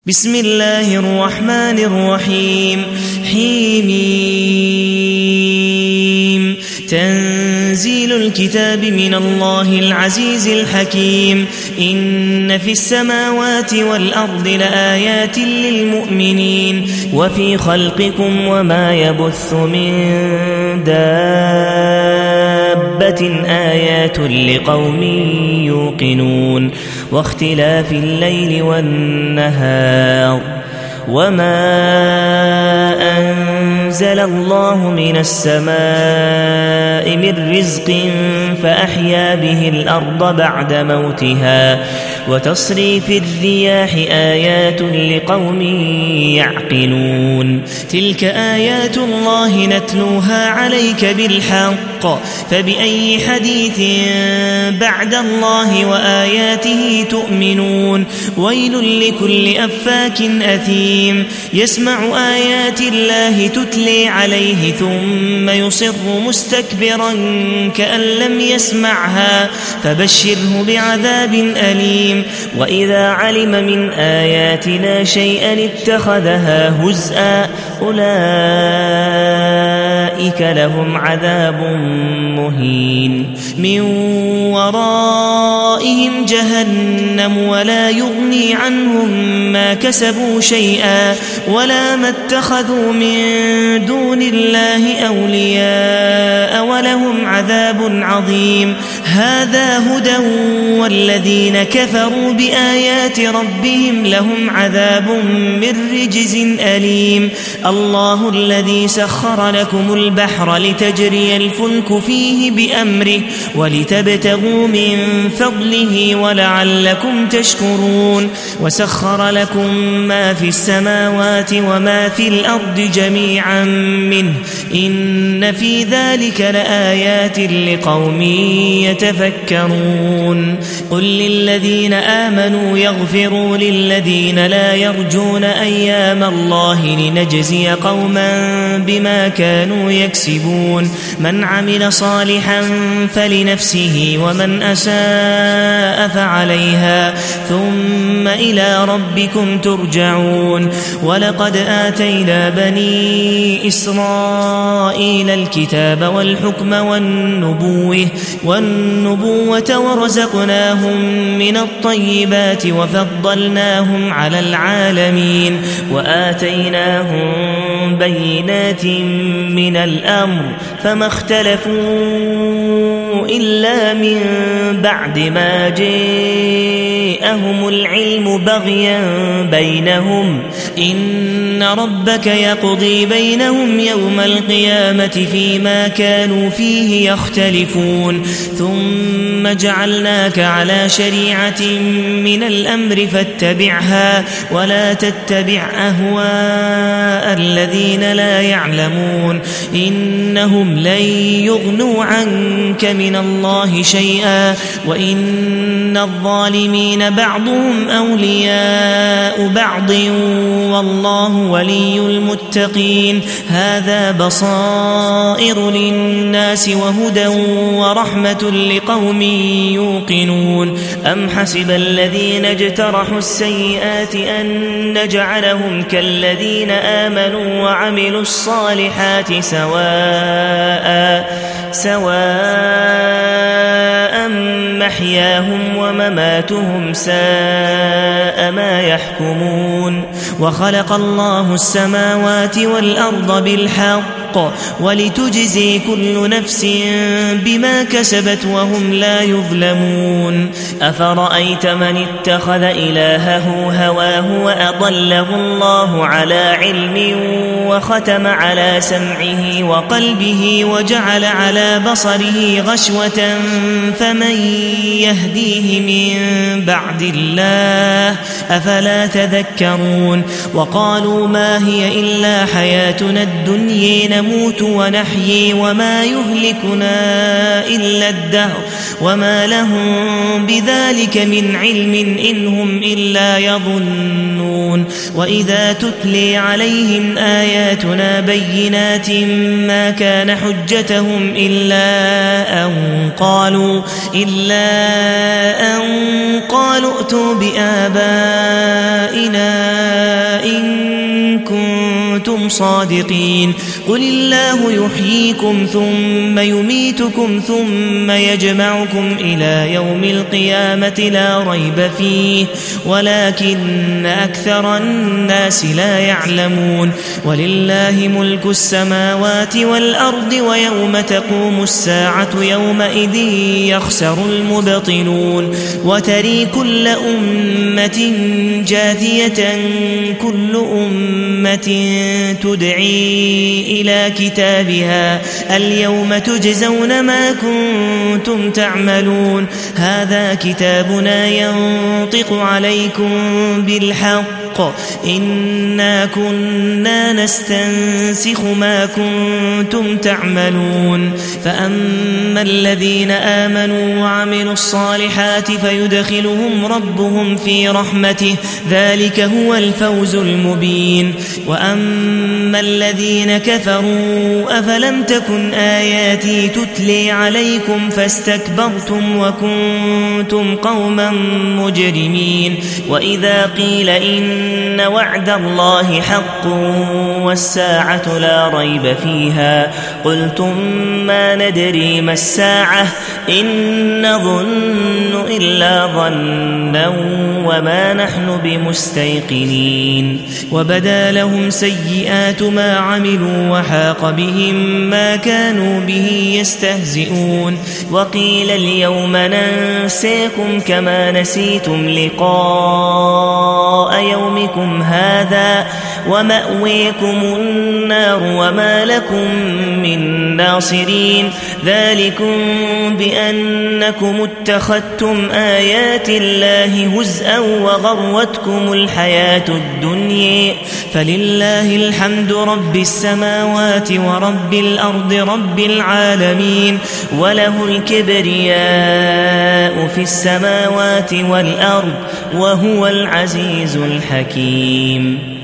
بسم الله الرحمن الرحيم حميم تنزيل الكتاب من الله العزيز الحكيم إن في السماوات والأرض لآيات للمؤمنين وفي خلقكم وما يبث من دابة آيات لقوم يوقنون واختلاف الليل والنهار وما أنزل الله من السماء من رزق فأحيا به الأرض بعد موتها وتصريف الرياح آيات لقوم يعقلون تلك آيات الله نتلوها عليك بالحق فبأي حديث بعد الله وآياته تؤمنون ويل لكل أفاك أثيم يسمع آيات الله تتلي عليه ثم يصر مستكبرا كأن لم يسمعها فبشره بعذاب أليم وإذا علم من آياتنا شيئا اتخذها هزءا أولئك لهم عذاب مهين من ورائهم جهنم ولا يغني عنهم ما كسبوا شيئا ولا ما اتخذوا من دون الله أولياء ولهم عذاب عظيم هذا هدى والذين كفروا بآيات ربهم لهم عذاب من رجز أليم الله الذي سخر لكم البحر لتجري الفلك فيه بأمره ولتبتغوا من فضله ولعلكم تشكرون وسخر لكم ما في السماوات وما في الأرض جميعا منه إن في ذلك لآيات لقوم يتفكرون قل للذين آمنوا يغفروا للذين لا يرجون أيام الله لنجزي قوما بما كانوا يكسبون من عمل صالحا فلنفسه ومن أساء فعليها ثم إلى ربكم ترجعون ولقد آتينا بني إسرائيل الكتاب والحكم والنبوة ورزقناهم من الطيبات وفضلناهم على العالمين وآتيناهم بينات من الأمر فما اختلفوا إلا من بعد ما جاءهم العلم بغيا بينهم إن ربك يقضي بينهم يوم القيامة فيما كانوا فيه يختلفون ثم جعلناك على شريعة من الأمر فاتبعها ولا تتبع أهواء الذين لا يعلمون إنهم لن يغنوا عنك من الله شيئا وإن الظالمين بعضهم أولياء بعض والله ولي المتقين هذا بصائر للناس وهدى ورحمة لقوم يوقنون أم حسب الذين اجترحوا السيئات أن نجعلهم كالذين آمنوا وعملوا الصالحات سواء محياهم ومماتهم ساء ما يحكمون وخلق الله السماوات والأرض بالحق ولتجزي كل نفس بما كسبت وهم لا يظلمون أفرأيت من اتخذ إلهه هواه وأضله الله على علم وختم على سمعه وقلبه وجعل على بصره غشوة فمن يهديه من بعد الله أفلا تذكرون وقالوا ما هي إلا حياتنا الدنيا نموت ونحيي وما يهلكنا إلا الدهر وما لهم بذلك من علم إن هم إلا يظنون وإذا تتلي عليهم آياتنا بينات ما كان حجتهم إلا أن قالوا ائتوا بآبائنا إن كنتم صادقين قل الله يحييكم ثم يميتكم ثم يجمعكم إلى يوم القيامة لا ريب فيه ولكن أكثر الناس لا يعلمون ولله ملك السماوات والأرض ويوم تقوم الساعة يومئذ يخسر المبطلون وتري كل أمة جاثية كل أمة تدعي إلى كتابها اليوم تجزون ما كنتم تعملون هذا كتابنا ينطق عليكم بالحق إنا كنا نستنسخ ما كنتم تعملون فأما الذين آمنوا وعملوا الصالحات فيدخلهم ربهم في رحمته ذلك هو الفوز المبين وأما الذين كفروا أفلم تكن آياتي تتلي عليكم فاستكبرتم وكنتم قوما مجرمين وإذا قيل إن وعد الله حق والساعة لا ريب فيها قلتم ما ندري ما الساعة إن نظن إلا ظنا وما نحن بمستيقنين وبدا لهم سيئات ما عملوا وحاق بهم ما كانوا به يستهزئون وقيل اليوم ننساكم كما نسيتم لقاء يومكم هذا ومأويكم النار وما لكم من ناصرين ذلكم بأنكم اتخذتم آيات الله هزءا وغرتكم الحياة الدنيا فلله الحمد رب السماوات ورب الأرض رب العالمين وله الكبرياء في السماوات والأرض وهو العزيز الحكيم